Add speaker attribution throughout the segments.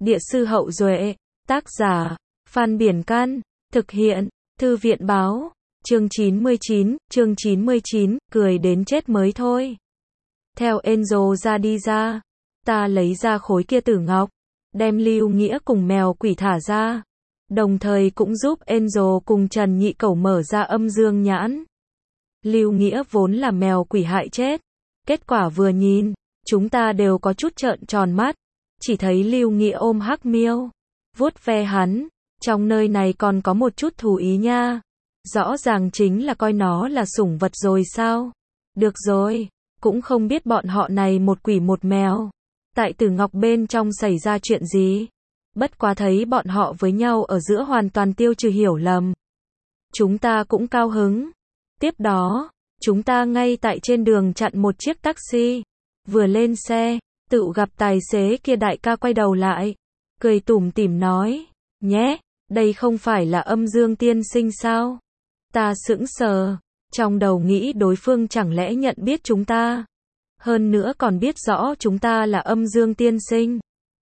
Speaker 1: Địa sư Hậu Duệ, tác giả, Phan Biển Căn, thực hiện, Thư viện báo, chương 99, cười đến chết mới thôi. Theo Enzo ra đi ra, ta lấy ra khối kia tử ngọc, đem Lưu Nghĩa cùng mèo quỷ thả ra, đồng thời cũng giúp Enzo cùng Trần Nhị Cẩu mở ra âm dương nhãn. Lưu Nghĩa vốn là mèo quỷ hại chết, kết quả vừa nhìn, chúng ta đều có chút trợn tròn mắt, chỉ thấy Lưu Nghĩa ôm Hắc Miêu, vuốt ve hắn, trong nơi này còn có một chút thú ý nha, rõ ràng chính là coi nó là sủng vật rồi sao? Được rồi, cũng không biết bọn họ này một quỷ một mèo, tại Tử Ngọc bên trong xảy ra chuyện gì, bất quá thấy bọn họ với nhau ở giữa hoàn toàn tiêu trừ hiểu lầm. Chúng ta cũng cao hứng. Tiếp đó, chúng ta ngay tại trên đường chặn một chiếc taxi, vừa lên xe, tự gặp tài xế kia đại ca quay đầu lại, cười tủm tỉm nói, nhé, đây không phải là Âm Dương tiên sinh sao? Ta sững sờ, trong đầu nghĩ đối phương chẳng lẽ nhận biết chúng ta, hơn nữa còn biết rõ chúng ta là Âm Dương tiên sinh.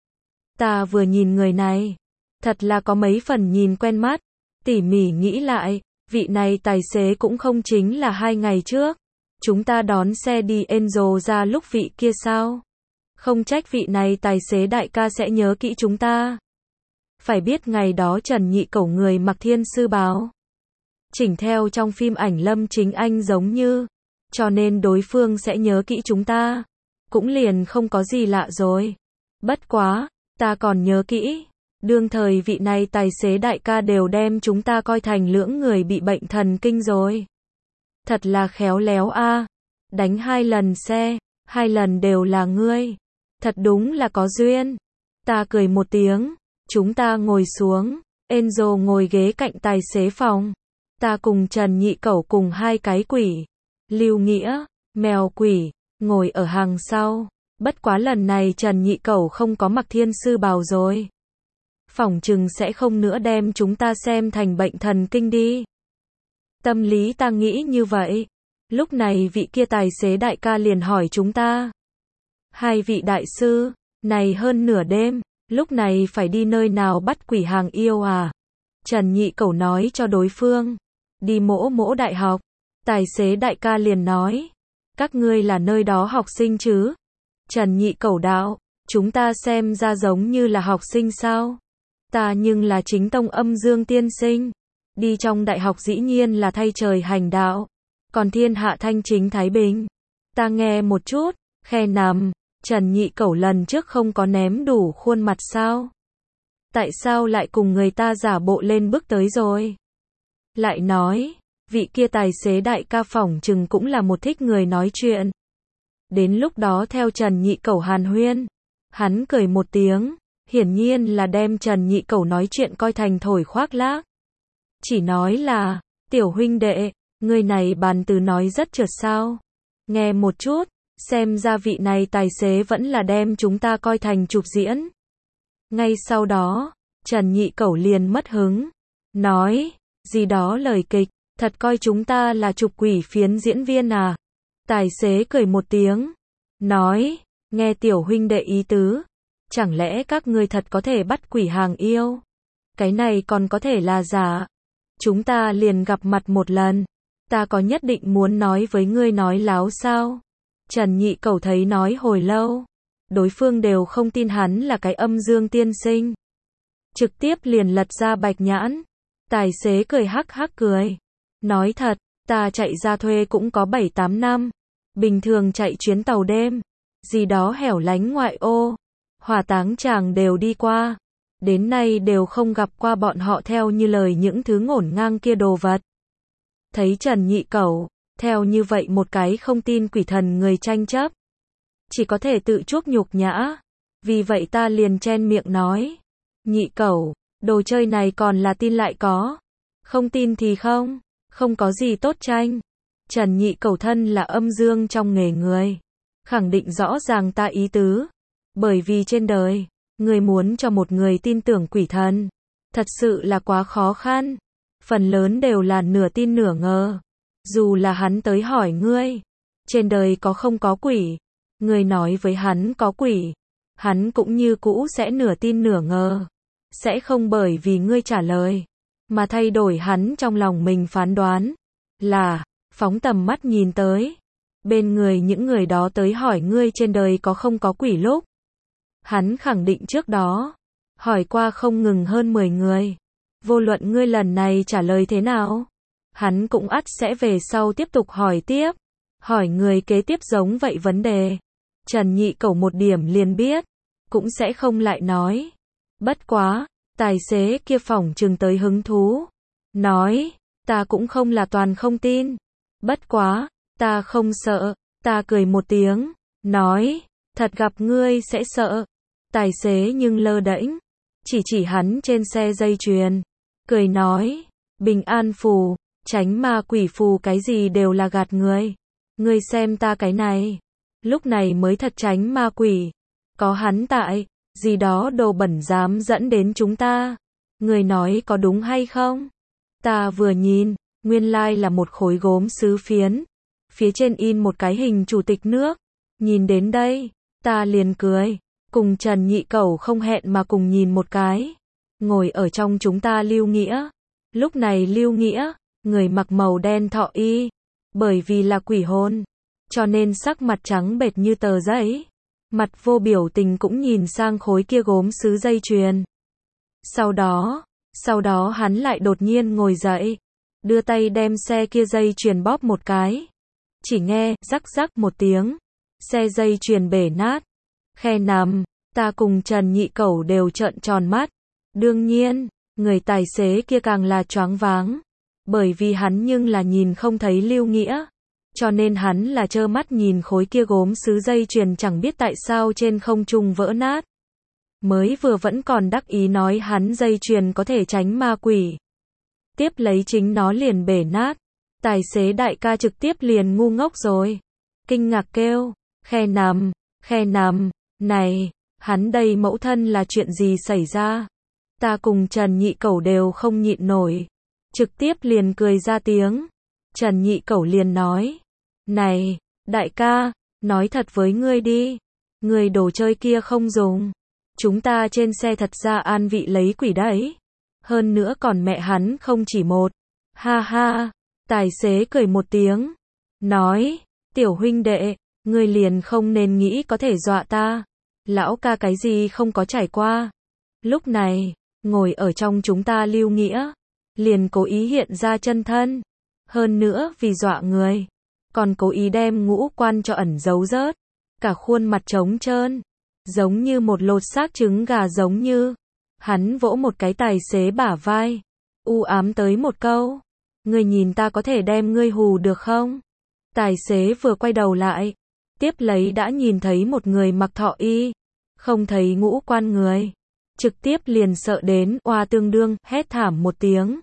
Speaker 1: Ta vừa nhìn người này, thật là có mấy phần nhìn quen mắt, tỉ mỉ nghĩ lại, vị này tài xế cũng không chính là 2 ngày trước, chúng ta đón xe đi Enzo ra lúc vị kia sao? Không trách vị này tài xế đại ca sẽ nhớ kỹ chúng ta. Phải biết ngày đó Trần Nhị Cẩu người mặc thiên sư bào, chỉnh theo trong phim ảnh Lâm Chính Anh giống như, cho nên đối phương sẽ nhớ kỹ chúng ta, cũng liền không có gì lạ rồi. Bất quá, ta còn nhớ kỹ, đương thời vị này tài xế đại ca đều đem chúng ta coi thành lưỡng người bị bệnh thần kinh rồi. Thật là khéo léo a, đánh 2 lần xe, 2 lần đều là ngươi. Thật đúng là có duyên. Ta cười một tiếng, chúng ta ngồi xuống, Enzo ngồi ghế cạnh tài xế phòng. Ta cùng Trần Nhị Cẩu cùng 2 cái quỷ, Lưu Nghĩa, mèo quỷ, ngồi ở hàng sau. Bất quá lần này Trần Nhị Cẩu không có mặc thiên sư bào rồi. Phỏng chừng sẽ không nữa đem chúng ta xem thành bệnh thần kinh đi. Tâm lý ta nghĩ như vậy. Lúc này vị kia tài xế đại ca liền hỏi chúng ta. 2 vị đại sư, này hơn nửa đêm, lúc này phải đi nơi nào bắt quỷ hàng yêu à? Trần Nhị Cẩu nói cho đối phương. Đi Mỗ Mỗ đại học. Tài xế đại ca liền nói. Các ngươi là nơi đó học sinh chứ? Trần Nhị Cẩu đạo. Chúng ta xem ra giống như là học sinh sao? Ta nhưng là chính tông Âm Dương tiên sinh. Đi trong đại học dĩ nhiên là thay trời hành đạo. Còn thiên hạ thanh chính thái bình. Ta nghe một chút, khe nằm. Trần Nhị Cẩu lần trước không có ném đủ khuôn mặt sao? Tại sao lại cùng người ta giả bộ lên bước tới rồi? Lại nói, vị kia tài xế đại ca phỏng chừng cũng là một thích người nói chuyện. Đến lúc đó theo Trần Nhị Cẩu hàn huyên, hắn cười một tiếng, hiển nhiên là đem Trần Nhị Cẩu nói chuyện coi thành thổi khoác lác. Chỉ nói là, tiểu huynh đệ, người này bàn từ nói rất trượt sao? Nghe một chút, xem ra vị này tài xế vẫn là đem chúng ta coi thành chụp diễn. Ngay sau đó, Trần Nhị Cẩu liền mất hứng, nói, gì đó lời kịch, thật coi chúng ta là chụp quỷ phiến diễn viên à? Tài xế cười một tiếng, nói, nghe tiểu huynh đệ ý tứ, chẳng lẽ các ngươi thật có thể bắt quỷ hàng yêu? Cái này còn có thể là giả. Chúng ta liền gặp mặt một lần, ta có nhất định muốn nói với ngươi nói láo sao? Trần Nhị Cẩu thấy nói hồi lâu, đối phương đều không tin hắn là cái Âm Dương tiên sinh. Trực tiếp liền lật ra bạch nhãn. Tài xế cười hắc hắc cười. Nói thật, ta chạy ra thuê cũng có 7-8 năm. Bình thường chạy chuyến tàu đêm, gì đó hẻo lánh ngoại ô, hỏa táng chàng đều đi qua. Đến nay đều không gặp qua bọn họ theo như lời những thứ ngổn ngang kia đồ vật. Thấy Trần Nhị Cẩu, theo như vậy một cái không tin quỷ thần người tranh chấp. Chỉ có thể tự chuốc nhục nhã. Vì vậy ta liền chen miệng nói. Nhị Cẩu, đồ chơi này còn là tin lại có. Không tin thì không. Không có gì tốt tranh. Trần Nhị Cẩu thân là Âm Dương trong nghề người. Khẳng định rõ ràng ta ý tứ. Bởi vì trên đời, người muốn cho một người tin tưởng quỷ thần, thật sự là quá khó khăn. Phần lớn đều là nửa tin nửa ngờ. Dù là hắn tới hỏi ngươi, trên đời có không có quỷ, ngươi nói với hắn có quỷ, Hắn cũng như cũ sẽ nửa tin nửa ngờ. Sẽ không bởi vì ngươi trả lời, mà thay đổi hắn trong lòng mình phán đoán. Là, phóng tầm mắt nhìn tới. Bên người những người đó tới hỏi ngươi trên đời có không có quỷ lúc. Hắn khẳng định trước đó. Hỏi qua không ngừng hơn 10 người. Vô luận ngươi lần này trả lời thế nào, hắn cũng ắt sẽ về sau tiếp tục hỏi tiếp. Hỏi người kế tiếp giống vậy vấn đề. Trần Nhị Cẩu một điểm liền biết. Cũng sẽ không lại nói. Bất quá, tài xế kia phỏng chừng tới hứng thú. Nói, ta cũng không là toàn không tin. Bất quá, ta không sợ. Ta cười một tiếng. Nói, thật gặp ngươi sẽ sợ. Tài xế nhưng lơ đễnh. Chỉ hắn trên xe dây chuyền. Cười nói, bình an phù, tránh ma quỷ phù cái gì đều là gạt người. Ngươi xem ta cái này. Lúc này mới thật tránh ma quỷ. Có hắn tại, gì đó đồ bẩn dám dẫn đến chúng ta. Người nói có đúng hay không? Ta vừa nhìn, nguyên lai là một khối gốm sứ phiến. Phía trên in một cái hình chủ tịch nước. Nhìn đến đây, ta liền cười. Cùng Trần Nhị Cẩu không hẹn mà cùng nhìn một cái. Ngồi ở trong chúng ta Lưu Nghĩa. Lúc này Lưu Nghĩa, người mặc màu đen thọ y. Bởi vì là quỷ hồn, cho nên sắc mặt trắng bệch như tờ giấy. Mặt vô biểu tình cũng nhìn sang khối kia gốm sứ dây chuyền. Sau đó hắn lại đột nhiên ngồi dậy. Đưa tay đem xe kia dây chuyền bóp một cái. Chỉ nghe, rắc rắc một tiếng. Xe dây chuyền bể nát. Khe nằm, ta cùng Trần Nhị Cẩu đều trợn tròn mắt. Đương nhiên, người tài xế kia càng là choáng váng. Bởi vì hắn nhưng là nhìn không thấy Lưu Nghĩa. Cho nên hắn là trơ mắt nhìn khối kia gốm sứ dây chuyền chẳng biết tại sao trên không trung vỡ nát. Mới vừa vẫn còn đắc ý nói hắn dây chuyền có thể tránh ma quỷ. Tiếp lấy chính nó liền bể nát. Tài xế đại ca trực tiếp liền ngu ngốc rồi. Kinh ngạc kêu, khe nằm, này, hắn đây mẫu thân là chuyện gì xảy ra? Ta cùng Trần Nhị Cẩu đều không nhịn nổi. Trực tiếp liền cười ra tiếng. Trần Nhị Cẩu liền nói. Này, đại ca, nói thật với ngươi đi. Người đồ chơi kia không dùng. Chúng ta trên xe thật ra an vị lấy quỷ đấy. Hơn nữa còn mẹ hắn không chỉ một. Ha ha, tài xế cười một tiếng. Nói, tiểu huynh đệ, ngươi liền không nên nghĩ có thể dọa ta. Lão ca cái gì không có trải qua. Lúc này, ngồi ở trong chúng ta Lưu Nghĩa. Liền cố ý hiện ra chân thân. Hơn nữa vì dọa người. Còn cố ý đem ngũ quan cho ẩn giấu rớt. Cả khuôn mặt trống trơn. Giống như một lột xác trứng gà giống như. Hắn vỗ một cái tài xế bả vai. U ám tới một câu. Ngươi nhìn ta có thể đem ngươi hù được không? Tài xế vừa quay đầu lại. Tiếp lấy đã nhìn thấy một người mặc thọ y. Không thấy ngũ quan người. Trực tiếp liền sợ đến oa tương đương, hét thảm một tiếng.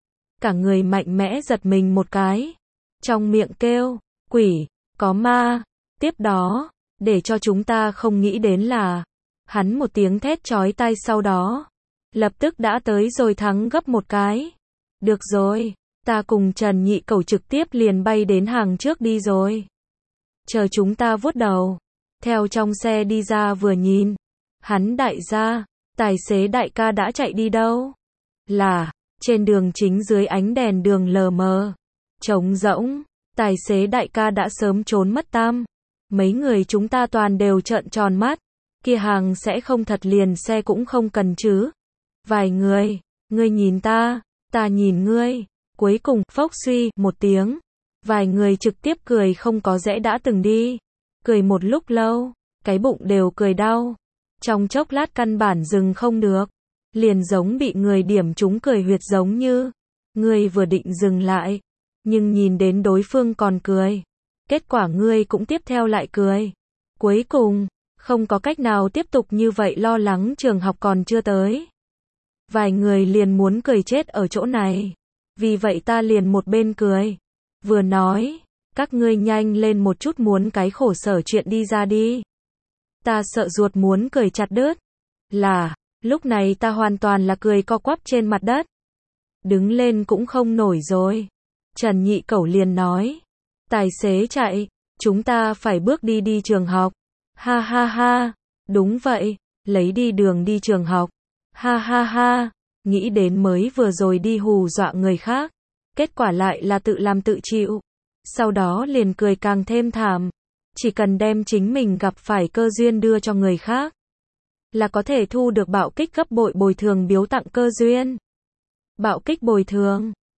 Speaker 1: Cả người mạnh mẽ giật mình một cái. Trong miệng kêu, quỷ, có ma. Tiếp đó, để cho chúng ta không nghĩ đến là, hắn một tiếng thét chói tai sau đó. Lập tức đã tới rồi thắng gấp một cái. Được rồi, ta cùng Trần Nhị Cẩu trực tiếp liền bay đến hàng trước đi rồi. Chờ chúng ta vuốt đầu. Theo trong xe đi ra vừa nhìn. Hắn đại gia, tài xế đại ca đã chạy đi đâu? Là, trên đường chính dưới ánh đèn đường lờ mờ. Trống rỗng, tài xế đại ca đã sớm trốn mất tăm. Mấy người chúng ta toàn đều trợn tròn mắt. Kia hàng sẽ không thật liền xe cũng không cần chứ. Vài người, ngươi nhìn ta nhìn ngươi. Cuối cùng, phốc suy, một tiếng. Vài người trực tiếp cười không có rẽ đã từng đi. Cười một lúc lâu, cái bụng đều cười đau. Trong chốc lát căn bản dừng không được. Liền giống bị người điểm trúng cười huyệt giống như. Ngươi vừa định dừng lại. Nhưng nhìn đến đối phương còn cười. Kết quả ngươi cũng tiếp theo lại cười. Cuối cùng, không có cách nào tiếp tục như vậy lo lắng trường học còn chưa tới. Vài người liền muốn cười chết ở chỗ này. Vì vậy ta liền một bên cười. Vừa nói, các ngươi nhanh lên một chút muốn cái khổ sở chuyện đi ra đi. Ta sợ ruột muốn cười chặt đứt. Là, lúc này ta hoàn toàn là cười co quắp trên mặt đất. Đứng lên cũng không nổi rồi. Trần Nhị Cẩu liền nói. Tài xế chạy, chúng ta phải bước đi trường học. Ha ha ha, Đúng vậy, lấy đi đường đi trường học. Ha ha ha, nghĩ đến mới vừa rồi đi hù dọa người khác, kết quả lại là tự làm tự chịu. Sau đó liền cười càng thêm thảm. Chỉ cần đem chính mình gặp phải cơ duyên đưa cho người khác, là có thể thu được bạo kích gấp bội bồi thường biếu tặng cơ duyên. Bạo kích bồi thường.